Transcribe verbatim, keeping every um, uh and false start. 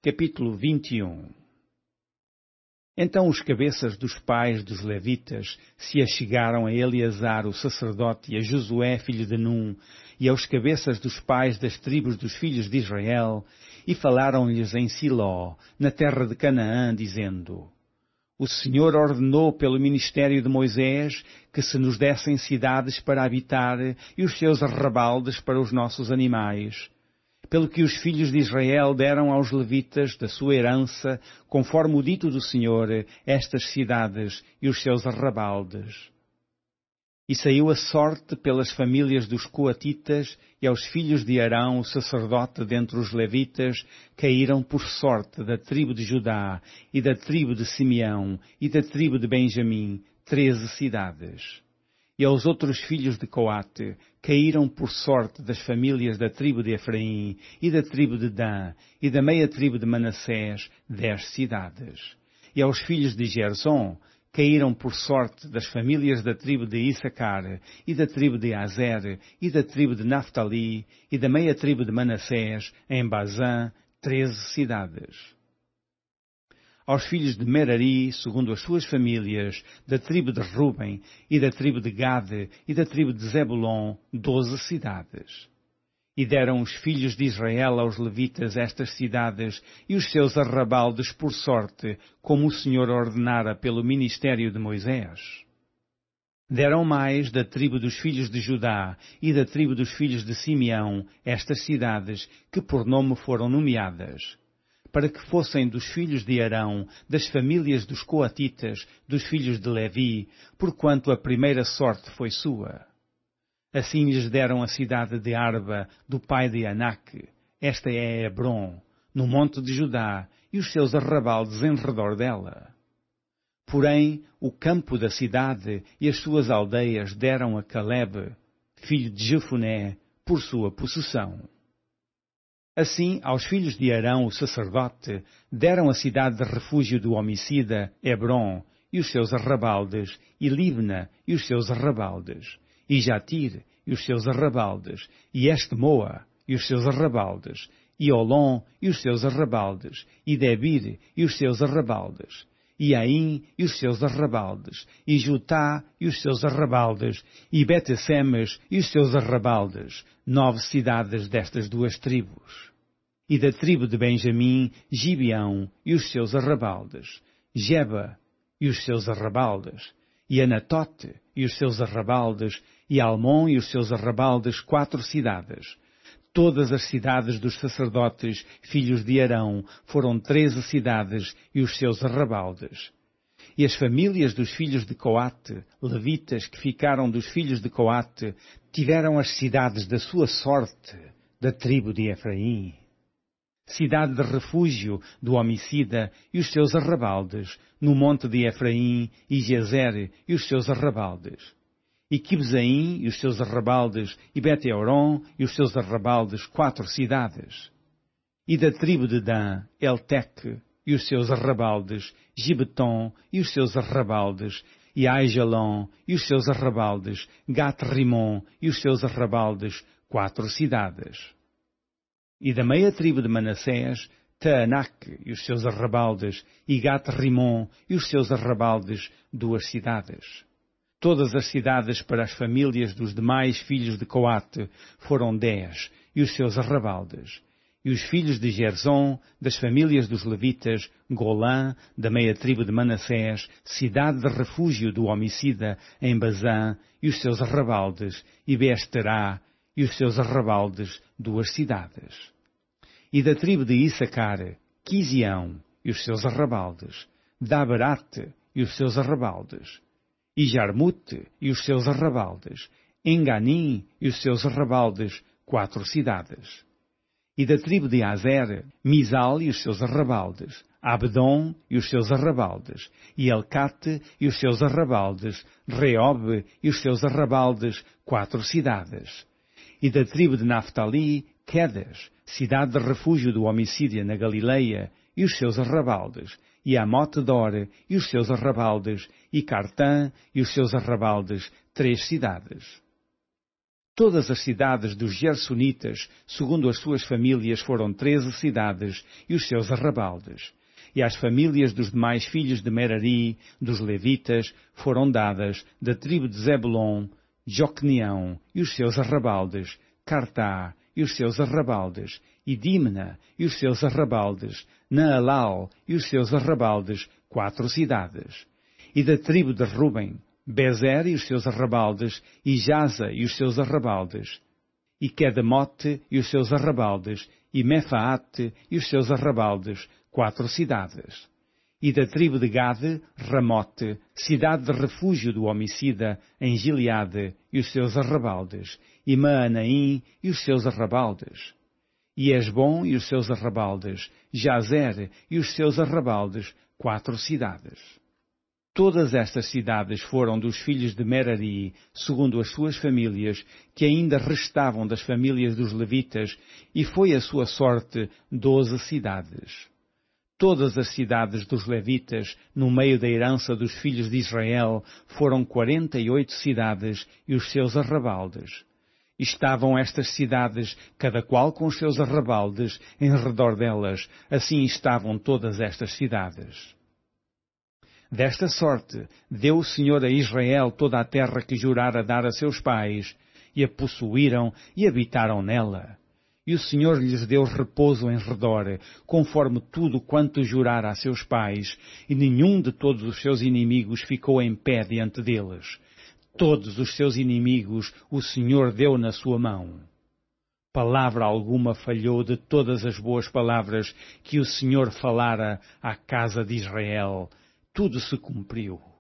Capítulo vinte e um. Então os cabeças dos pais dos levitas se achegaram a Eleazar o sacerdote e a Josué filho de Num e aos cabeças dos pais das tribos dos filhos de Israel e falaram-lhes em Siló, na terra de Canaã, dizendo: O Senhor ordenou pelo ministério de Moisés que se nos dessem cidades para habitar e os seus arrabaldes para os nossos animais. Pelo que os filhos de Israel deram aos levitas da sua herança, conforme o dito do Senhor, estas cidades e os seus arrabaldes. E saiu a sorte pelas famílias dos coatitas, e aos filhos de Arão, o sacerdote dentre os levitas, caíram por sorte da tribo de Judá, e da tribo de Simeão, e da tribo de Benjamim, treze cidades. E aos outros filhos de Coate caíram por sorte das famílias da tribo de Efraim, e da tribo de Dan, e da meia tribo de Manassés, dez cidades. E aos filhos de Gerzom caíram por sorte das famílias da tribo de Issacar, e da tribo de Azer, e da tribo de Naftali, e da meia tribo de Manassés, em Bazã, treze cidades. Aos filhos de Merari, segundo as suas famílias, da tribo de Ruben, e da tribo de Gade, e da tribo de Zebulon, doze cidades. E deram os filhos de Israel aos levitas estas cidades e os seus arrabaldes por sorte, como o Senhor ordenara pelo ministério de Moisés. Deram mais da tribo dos filhos de Judá e da tribo dos filhos de Simeão estas cidades que por nome foram nomeadas, para que fossem dos filhos de Arão, das famílias dos coatitas, dos filhos de Levi, porquanto a primeira sorte foi sua. Assim lhes deram a cidade de Arba, do pai de Anaque, esta é Hebron, no monte de Judá, e os seus arrabaldes em redor dela. Porém, o campo da cidade e as suas aldeias deram a Calebe, filho de Jefuné, por sua possessão. Assim, aos filhos de Arão, o sacerdote, deram a cidade de refúgio do homicida, Hebron, e os seus arrabaldes, e Libna, e os seus arrabaldes, e Jatir, e os seus arrabaldes, e Estemoa, e os seus arrabaldes, e Olom, e os seus arrabaldes, e Debir, e os seus arrabaldes, e Aim, e os seus arrabaldes, e Jutá, e os seus arrabaldes, e Betesemes, e os seus arrabaldes, nove cidades destas duas tribos. E da tribo de Benjamim, Gibeão, e os seus arrabaldes, Geba, e os seus arrabaldes, e Anatote, e os seus arrabaldes, e Almon, e os seus arrabaldes, quatro cidades. Todas as cidades dos sacerdotes, filhos de Arão, foram treze cidades e os seus arrabaldes. E as famílias dos filhos de Coate, levitas que ficaram dos filhos de Coate, tiveram as cidades da sua sorte, da tribo de Efraim. Cidade de refúgio do homicida e os seus arrabaldes, no monte de Efraim, e Gezer e os seus arrabaldes. E Quibzaim e os seus arrabaldes, e Beteoron e os seus arrabaldes, quatro cidades. E da tribo de Dan, Elteque e os seus arrabaldes, Gibeton e os seus arrabaldes, e Aijalon e os seus arrabaldes, Gat-Rimon e os seus arrabaldes, quatro cidades. E da meia tribo de Manassés, Taanac e os seus arrabaldes, e Gat-Rimon e os seus arrabaldes, duas cidades. Todas as cidades para as famílias dos demais filhos de Coate foram dez, e os seus arrabaldes. E os filhos de Gerzom, das famílias dos levitas, Golã, da meia tribo de Manassés, cidade de refúgio do homicida, em Bazã, e os seus arrabaldes, e Beesterá, e os seus arrabaldes, duas cidades. E da tribo de Issacar, Quizião, e os seus arrabaldes, Daberate, e os seus arrabaldes, e Jarmute, e os seus arrabaldes, Enganim, e os seus arrabaldes, quatro cidades. E da tribo de Azer, Misal e os seus arrabaldes, Abdon e os seus arrabaldes, e Elcate e os seus arrabaldes, Reob e os seus arrabaldes, quatro cidades. E da tribo de Naftali, Quedes, cidade de refúgio do homicídio na Galileia, e os seus arrabaldes, e Amote-dor e os seus arrabaldes, e Cartã e os seus arrabaldes, três cidades. Todas as cidades dos Gersonitas, segundo as suas famílias, foram treze cidades e os seus arrabaldes. E às famílias dos demais filhos de Merari, dos levitas, foram dadas, da tribo de Zebulon, Jocneão e os seus arrabaldes, Cartá e os seus arrabaldes, e Dimna e os seus arrabaldes, Naalal e os seus arrabaldes, quatro cidades. E da tribo de Ruben, Bezer e os seus arrabaldes, e Jaza e os seus arrabaldes, e Quedemote e os seus arrabaldes, e Mefaate e os seus arrabaldes, quatro cidades. E da tribo de Gade, Ramote, cidade de refúgio do homicida, em Gileade, e os seus arrabaldes, e Maanaim e os seus arrabaldes, e Esbom e os seus arrabaldes, Jazer e os seus arrabaldes, quatro cidades. Todas estas cidades foram dos filhos de Merari, segundo as suas famílias, que ainda restavam das famílias dos levitas, e foi a sua sorte doze cidades. Todas as cidades dos levitas, no meio da herança dos filhos de Israel, foram quarenta e oito cidades e os seus arrabaldes. Estavam estas cidades, cada qual com os seus arrabaldes, em redor delas, assim estavam todas estas cidades. Desta sorte, deu o Senhor a Israel toda a terra que jurara dar a seus pais, e a possuíram e habitaram nela. E o Senhor lhes deu repouso em redor, conforme tudo quanto jurara a seus pais, e nenhum de todos os seus inimigos ficou em pé diante deles. Todos os seus inimigos o Senhor deu na sua mão. Palavra alguma falhou de todas as boas palavras que o Senhor falara à casa de Israel. Tudo se cumpriu.